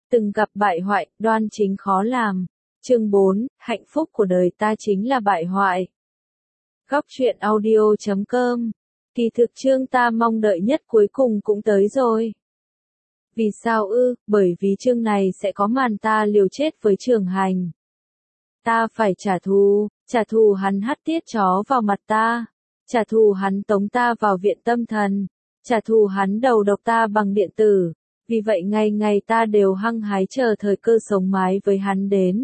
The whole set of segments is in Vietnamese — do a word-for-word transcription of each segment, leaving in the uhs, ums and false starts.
Từng gặp bại hoại, đoan chính khó làm. Chương bốn, hạnh phúc của đời ta chính là bại hoại. Góc truyện audio chấm com. Kỳ thực chương ta mong đợi nhất cuối cùng cũng tới rồi. Vì sao ư? Bởi vì chương này sẽ có màn ta liều chết với Trường Hành. Ta phải trả thù, trả thù hắn hắt tiết chó vào mặt ta, trả thù hắn tống ta vào viện tâm thần, trả thù hắn đầu độc ta bằng điện tử. Vì vậy ngày ngày ta đều hăng hái chờ thời cơ sống mái với hắn đến.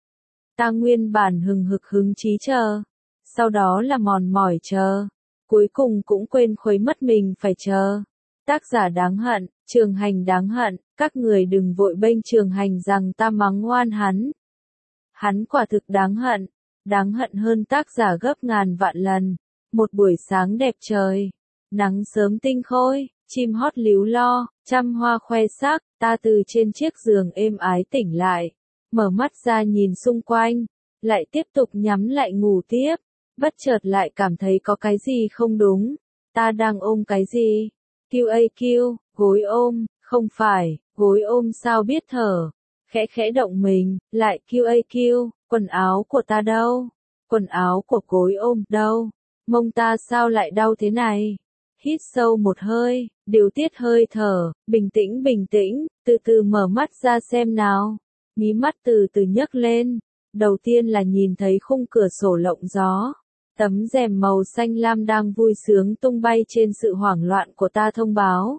Ta nguyên bản hừng hực hứng chí chờ, sau đó là mòn mỏi chờ, cuối cùng cũng quên khuấy mất mình phải chờ. Tác giả đáng hận, Trường Hành đáng hận, các người đừng vội bênh Trường Hành rằng ta mắng oan hắn. Hắn quả thực đáng hận, đáng hận hơn tác giả gấp ngàn vạn lần. Một buổi sáng đẹp trời, nắng sớm tinh khôi, chim hót líu lo, trăm hoa khoe sắc, ta từ trên chiếc giường êm ái tỉnh lại, mở mắt ra nhìn xung quanh, lại tiếp tục nhắm lại ngủ tiếp, bất chợt lại cảm thấy có cái gì không đúng. Ta đang ôm cái gì? quy a quy, gối ôm, không phải, gối ôm sao biết thở, khẽ khẽ động mình, lại quy a quy, quần áo của ta đâu? Quần áo của gối ôm đâu? Mông ta sao lại đau thế này? Hít sâu một hơi, điều tiết hơi thở, bình tĩnh bình tĩnh, từ từ mở mắt ra xem nào. Mí mắt từ từ nhấc lên, đầu tiên là nhìn thấy khung cửa sổ lộng gió. Tấm rèm màu xanh lam đang vui sướng tung bay trên sự hoảng loạn của ta thông báo.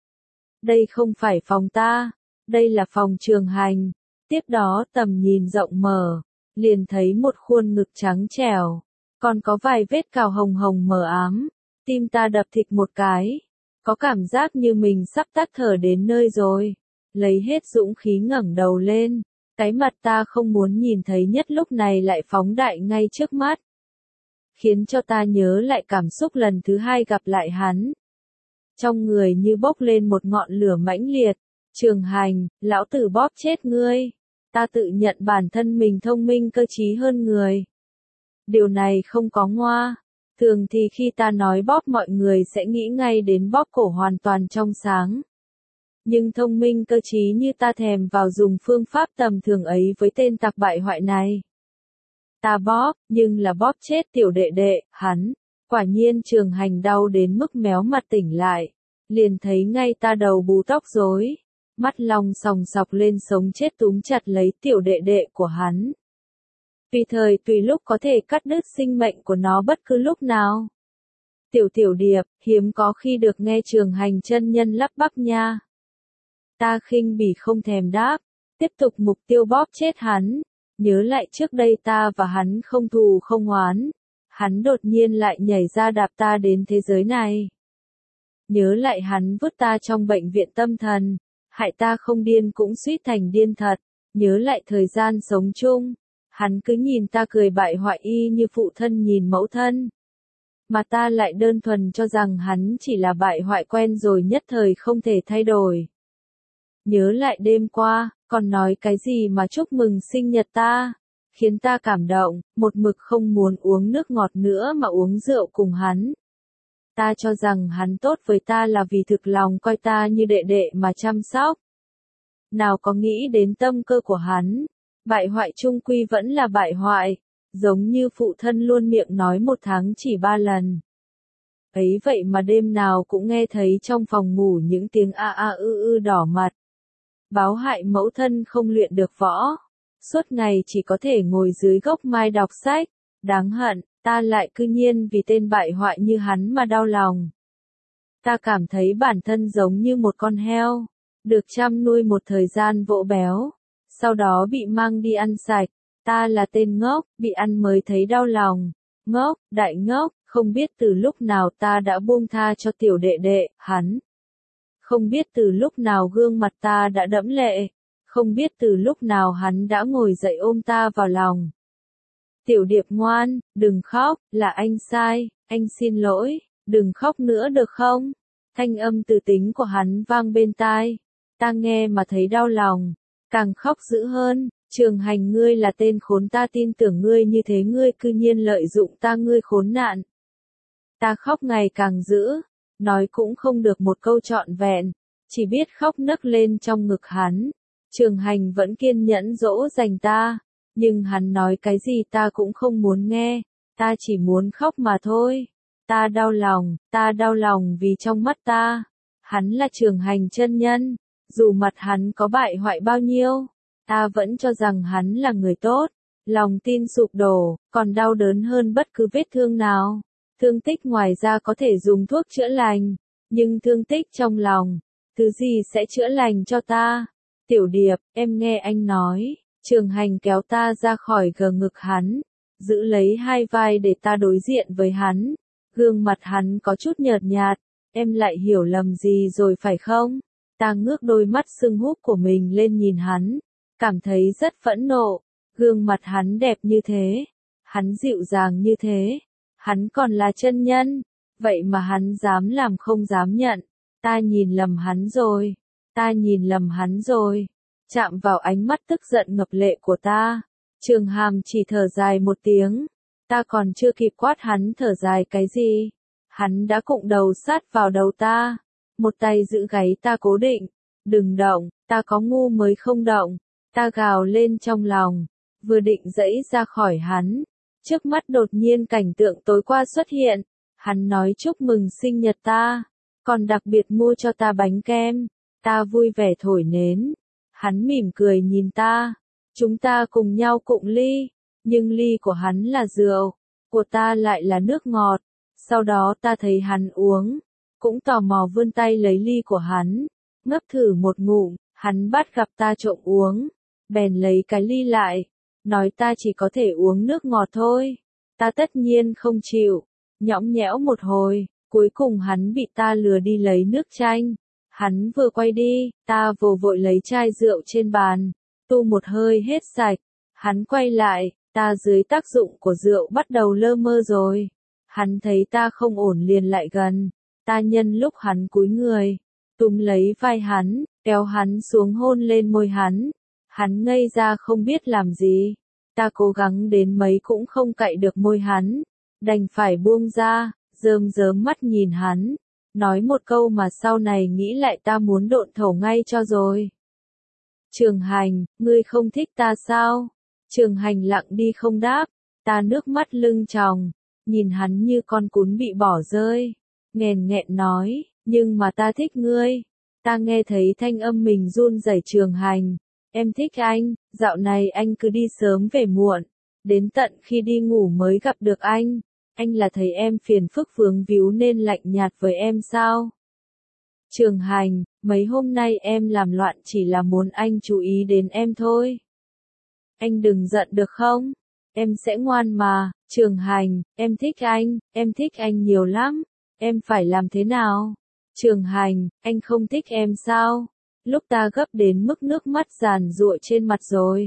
Đây không phải phòng ta, đây là phòng Trường Hành. Tiếp đó tầm nhìn rộng mở, liền thấy một khuôn ngực trắng trẻo, còn có vài vết cào hồng hồng mờ ám. Tim ta đập thịch một cái, có cảm giác như mình sắp tắt thở đến nơi rồi. Lấy hết dũng khí ngẩng đầu lên, cái mặt ta không muốn nhìn thấy nhất lúc này lại phóng đại ngay trước mắt, khiến cho ta nhớ lại cảm xúc lần thứ hai gặp lại hắn. Trong người như bốc lên một ngọn lửa mãnh liệt. Trường Hành, lão tử bóp chết ngươi. Ta tự nhận bản thân mình thông minh cơ trí hơn người. Điều này không có ngoa. Thường thì khi ta nói bóp mọi người sẽ nghĩ ngay đến bóp cổ hoàn toàn trong sáng. Nhưng thông minh cơ trí như ta thèm vào dùng phương pháp tầm thường ấy với tên tặc bại hoại này. Ta bóp, nhưng là bóp chết tiểu đệ đệ, hắn. Quả nhiên Trường Hành đau đến mức méo mặt tỉnh lại. Liền thấy ngay ta đầu bù tóc rối. Mắt long sòng sọc lên sống chết túm chặt lấy tiểu đệ đệ của hắn. Tùy thời tùy lúc có thể cắt đứt sinh mệnh của nó bất cứ lúc nào. Tiểu tiểu điệp, hiếm có khi được nghe Trường Hành chân nhân lắp bắp nha. Ta khinh bỉ không thèm đáp, tiếp tục mục tiêu bóp chết hắn. Nhớ lại trước đây ta và hắn không thù không oán. Hắn đột nhiên lại nhảy ra đạp ta đến thế giới này. Nhớ lại hắn vứt ta trong bệnh viện tâm thần, hại ta không điên cũng suýt thành điên thật. Nhớ lại thời gian sống chung. Hắn cứ nhìn ta cười bại hoại y như phụ thân nhìn mẫu thân. Mà ta lại đơn thuần cho rằng hắn chỉ là bại hoại quen rồi nhất thời không thể thay đổi. Nhớ lại đêm qua, còn nói cái gì mà chúc mừng sinh nhật ta, khiến ta cảm động, một mực không muốn uống nước ngọt nữa mà uống rượu cùng hắn. Ta cho rằng hắn tốt với ta là vì thực lòng coi ta như đệ đệ mà chăm sóc. Nào có nghĩ đến tâm cơ của hắn. Bại hoại chung quy vẫn là bại hoại, giống như phụ thân luôn miệng nói một tháng chỉ ba lần. Ấy vậy mà đêm nào cũng nghe thấy trong phòng ngủ những tiếng a a ư ư đỏ mặt. Báo hại mẫu thân không luyện được võ, suốt ngày chỉ có thể ngồi dưới gốc mai đọc sách. Đáng hận, ta lại cư nhiên vì tên bại hoại như hắn mà đau lòng. Ta cảm thấy bản thân giống như một con heo, được chăm nuôi một thời gian vỗ béo. Sau đó bị mang đi ăn sạch. Ta là tên ngốc, bị ăn mới thấy đau lòng. Ngốc, đại ngốc, không biết từ lúc nào ta đã buông tha cho tiểu đệ đệ, hắn. Không biết từ lúc nào gương mặt ta đã đẫm lệ. Không biết từ lúc nào hắn đã ngồi dậy ôm ta vào lòng. Tiểu điệp ngoan, đừng khóc, là anh sai, anh xin lỗi, đừng khóc nữa được không? Thanh âm từ tính của hắn vang bên tai. Ta nghe mà thấy đau lòng. Càng khóc dữ hơn, Trường Hành ngươi là tên khốn, ta tin tưởng ngươi như thế ngươi cư nhiên lợi dụng ta, ngươi khốn nạn. Ta khóc ngày càng dữ, nói cũng không được một câu trọn vẹn, chỉ biết khóc nấc lên trong ngực hắn. Trường Hành vẫn kiên nhẫn dỗ dành ta, nhưng hắn nói cái gì ta cũng không muốn nghe, ta chỉ muốn khóc mà thôi. Ta đau lòng, ta đau lòng vì trong mắt ta, hắn là Trường Hành chân nhân, dù mặt hắn có bại hoại bao nhiêu, ta vẫn cho rằng hắn là người tốt. Lòng tin sụp đổ, còn đau đớn hơn bất cứ vết thương nào. Thương tích ngoài ra có thể dùng thuốc chữa lành, nhưng thương tích trong lòng, thứ gì sẽ chữa lành cho ta? Tiểu Điệp, em nghe anh nói. Trường Hành kéo ta ra khỏi gờ ngực hắn, giữ lấy hai vai để ta đối diện với hắn. Gương mặt hắn có chút nhợt nhạt, em lại hiểu lầm gì rồi phải không? Ta ngước đôi mắt sưng húp của mình lên nhìn hắn, cảm thấy rất phẫn nộ. Gương mặt hắn đẹp như thế, hắn dịu dàng như thế, hắn còn là chân nhân, vậy mà hắn dám làm không dám nhận. Ta nhìn lầm hắn rồi, ta nhìn lầm hắn rồi. Chạm vào ánh mắt tức giận ngập lệ của ta, Trường Hàm chỉ thở dài một tiếng, ta còn chưa kịp quát hắn thở dài cái gì, hắn đã cụng đầu sát vào đầu ta, một tay giữ gáy ta cố định, đừng động, ta có ngu mới không động. Ta gào lên trong lòng, vừa định giãy ra khỏi hắn, trước mắt đột nhiên cảnh tượng tối qua xuất hiện, hắn nói chúc mừng sinh nhật ta, còn đặc biệt mua cho ta bánh kem, ta vui vẻ thổi nến, hắn mỉm cười nhìn ta, chúng ta cùng nhau cụng ly, nhưng ly của hắn là rượu, của ta lại là nước ngọt, sau đó ta thấy hắn uống, cũng tò mò vươn tay lấy ly của hắn, ngấp thử một ngụm, hắn bắt gặp ta trộm uống, bèn lấy cái ly lại, nói ta chỉ có thể uống nước ngọt thôi. Ta tất nhiên không chịu, nhõng nhẽo một hồi, cuối cùng hắn bị ta lừa đi lấy nước chanh. Hắn vừa quay đi, ta vồ vội lấy chai rượu trên bàn, tu một hơi hết sạch. Hắn quay lại, ta dưới tác dụng của rượu bắt đầu lơ mơ rồi. Hắn thấy ta không ổn liền lại gần, ta nhân lúc hắn cúi người, túm lấy vai hắn, kéo hắn xuống hôn lên môi hắn. Hắn ngây ra không biết làm gì, ta cố gắng đến mấy cũng không cạy được môi hắn, đành phải buông ra, rơm rớm mắt nhìn hắn, nói một câu mà sau này nghĩ lại ta muốn độn thổ ngay cho rồi. Trường Hành, ngươi không thích ta sao? Trường Hành lặng đi không đáp, ta nước mắt lưng tròng, nhìn hắn như con cún bị bỏ rơi, nghèn nghẹn nói, nhưng mà ta thích ngươi. Ta nghe thấy thanh âm mình run rẩy. Trường Hành, em thích anh, dạo này anh cứ đi sớm về muộn, đến tận khi đi ngủ mới gặp được anh. Anh là thấy em phiền phức vướng víu nên lạnh nhạt với em sao? Trường Hành, mấy hôm nay em làm loạn chỉ là muốn anh chú ý đến em thôi. Anh đừng giận được không? Em sẽ ngoan mà. Trường Hành, em thích anh, em thích anh nhiều lắm. Em phải làm thế nào? Trường Hành, anh không thích em sao? Lúc ta gấp đến mức nước mắt giàn giụa trên mặt rồi.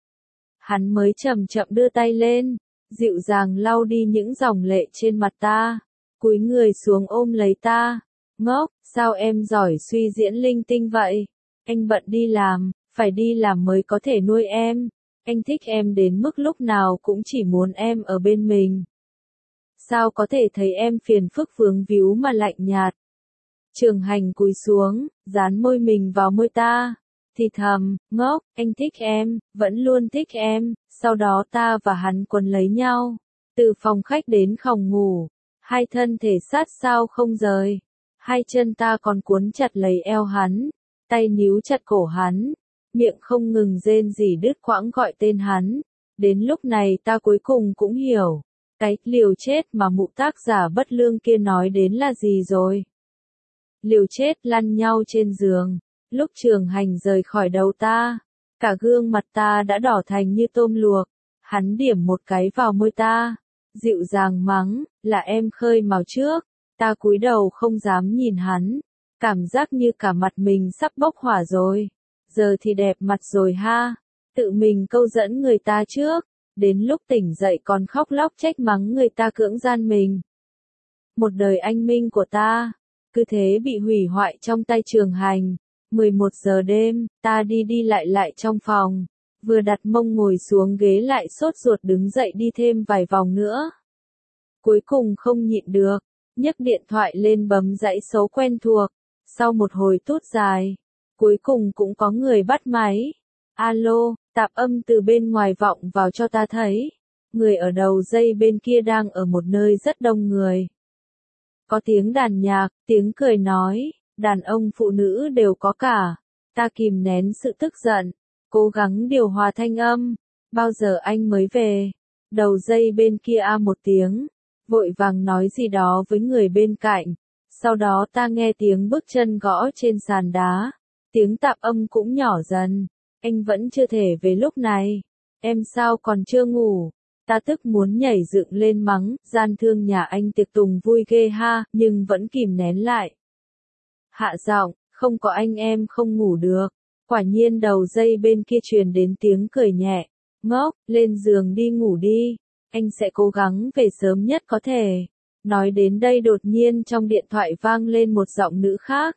Hắn mới chậm chậm đưa tay lên, dịu dàng lau đi những dòng lệ trên mặt ta, cúi người xuống ôm lấy ta. Ngốc, sao em giỏi suy diễn linh tinh vậy? Anh bận đi làm, phải đi làm mới có thể nuôi em. Anh thích em đến mức lúc nào cũng chỉ muốn em ở bên mình. Sao có thể thấy em phiền phức vướng víu mà lạnh nhạt? Trường Hành cúi xuống, dán môi mình vào môi ta, thì thầm, ngốc, anh thích em, vẫn luôn thích em. Sau đó ta và hắn quấn lấy nhau, từ phòng khách đến phòng ngủ, hai thân thể sát sao không rời, hai chân ta còn cuốn chặt lấy eo hắn, tay níu chặt cổ hắn, miệng không ngừng rên rỉ đứt quãng gọi tên hắn. Đến lúc này ta cuối cùng cũng hiểu, cái liều chết mà mụ tác giả bất lương kia nói đến là gì rồi. Liều chết lăn nhau trên giường, lúc Trường Hành rời khỏi đầu ta, cả gương mặt ta đã đỏ thành như tôm luộc, hắn điểm một cái vào môi ta, dịu dàng mắng, là em khơi mào trước. Ta cúi đầu không dám nhìn hắn, cảm giác như cả mặt mình sắp bốc hỏa rồi. Giờ thì đẹp mặt rồi ha, tự mình câu dẫn người ta trước, đến lúc tỉnh dậy còn khóc lóc trách mắng người ta cưỡng gian mình. Một đời anh minh của ta, cứ thế bị hủy hoại trong tay Trường Hành. mười một giờ đêm, ta đi đi lại lại trong phòng, vừa đặt mông ngồi xuống ghế lại sốt ruột đứng dậy đi thêm vài vòng nữa. Cuối cùng không nhịn được, nhấc điện thoại lên bấm dãy số quen thuộc, sau một hồi tút dài, cuối cùng cũng có người bắt máy. Alo, tạp âm từ bên ngoài vọng vào cho ta thấy. Người ở đầu dây bên kia đang ở một nơi rất đông người. Có tiếng đàn nhạc, tiếng cười nói, đàn ông phụ nữ đều có cả. Ta kìm nén sự tức giận, cố gắng điều hòa thanh âm. Bao giờ anh mới về? Đầu dây bên kia a một tiếng, vội vàng nói gì đó với người bên cạnh. Sau đó ta nghe tiếng bước chân gõ trên sàn đá. Tiếng tạp âm cũng nhỏ dần. Anh vẫn chưa thể về lúc này. Em sao còn chưa ngủ? Ta tức muốn nhảy dựng lên mắng, gian thương nhà anh tiệc tùng vui ghê ha, nhưng vẫn kìm nén lại. Hạ giọng, không có anh em không ngủ được. Quả nhiên đầu dây bên kia truyền đến tiếng cười nhẹ. Ngốc, lên giường đi ngủ đi. Anh sẽ cố gắng về sớm nhất có thể. Nói đến đây đột nhiên trong điện thoại vang lên một giọng nữ khác.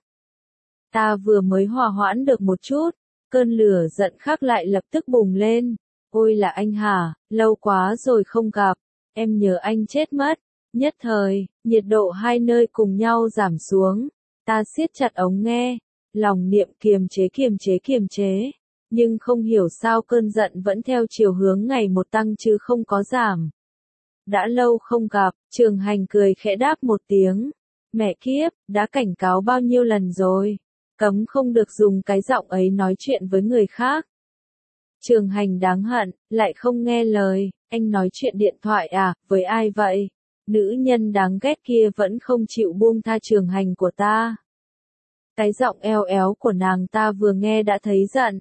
Ta vừa mới hòa hoãn được một chút, cơn lửa giận khác lại lập tức bùng lên. Ôi là anh hả, lâu quá rồi không gặp, em nhớ anh chết mất. Nhất thời, nhiệt độ hai nơi cùng nhau giảm xuống. Ta siết chặt ống nghe, lòng niệm kiềm chế kiềm chế kiềm chế. Nhưng không hiểu sao cơn giận vẫn theo chiều hướng ngày một tăng chứ không có giảm. Đã lâu không gặp, Trường Hành cười khẽ đáp một tiếng. Mẹ kiếp, đã cảnh cáo bao nhiêu lần rồi. Cấm không được dùng cái giọng ấy nói chuyện với người khác. Trường Hành đáng hận, lại không nghe lời. Anh nói chuyện điện thoại à, với ai vậy? Nữ nhân đáng ghét kia vẫn không chịu buông tha Trường Hành của ta. Cái giọng eo éo của nàng ta vừa nghe đã thấy giận.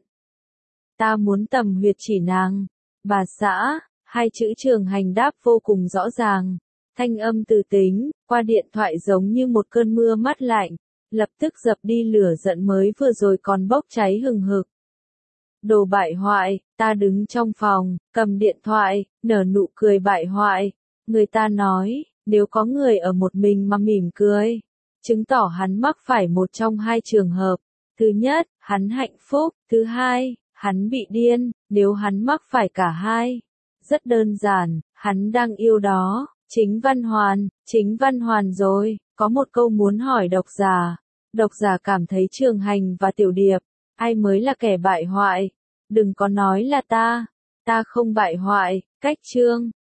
Ta muốn tầm huyệt chỉ nàng. Bà xã, hai chữ Trường Hành đáp vô cùng rõ ràng. Thanh âm từ tính, qua điện thoại giống như một cơn mưa mát lạnh. Lập tức dập đi lửa giận mới vừa rồi còn bốc cháy hừng hực. Đồ bại hoại, ta đứng trong phòng, cầm điện thoại, nở nụ cười bại hoại. Người ta nói, nếu có người ở một mình mà mỉm cười, chứng tỏ hắn mắc phải một trong hai trường hợp. Thứ nhất, hắn hạnh phúc, thứ hai, hắn bị điên, nếu hắn mắc phải cả hai. Rất đơn giản, hắn đang yêu đó, chính Văn Hoàn, chính Văn Hoàn rồi. Có một câu muốn hỏi độc giả. Độc giả cảm thấy Trường Hành và Tiểu Điệp, ai mới là kẻ bại hoại? Đừng có nói là ta, ta không bại hoại, cách chương.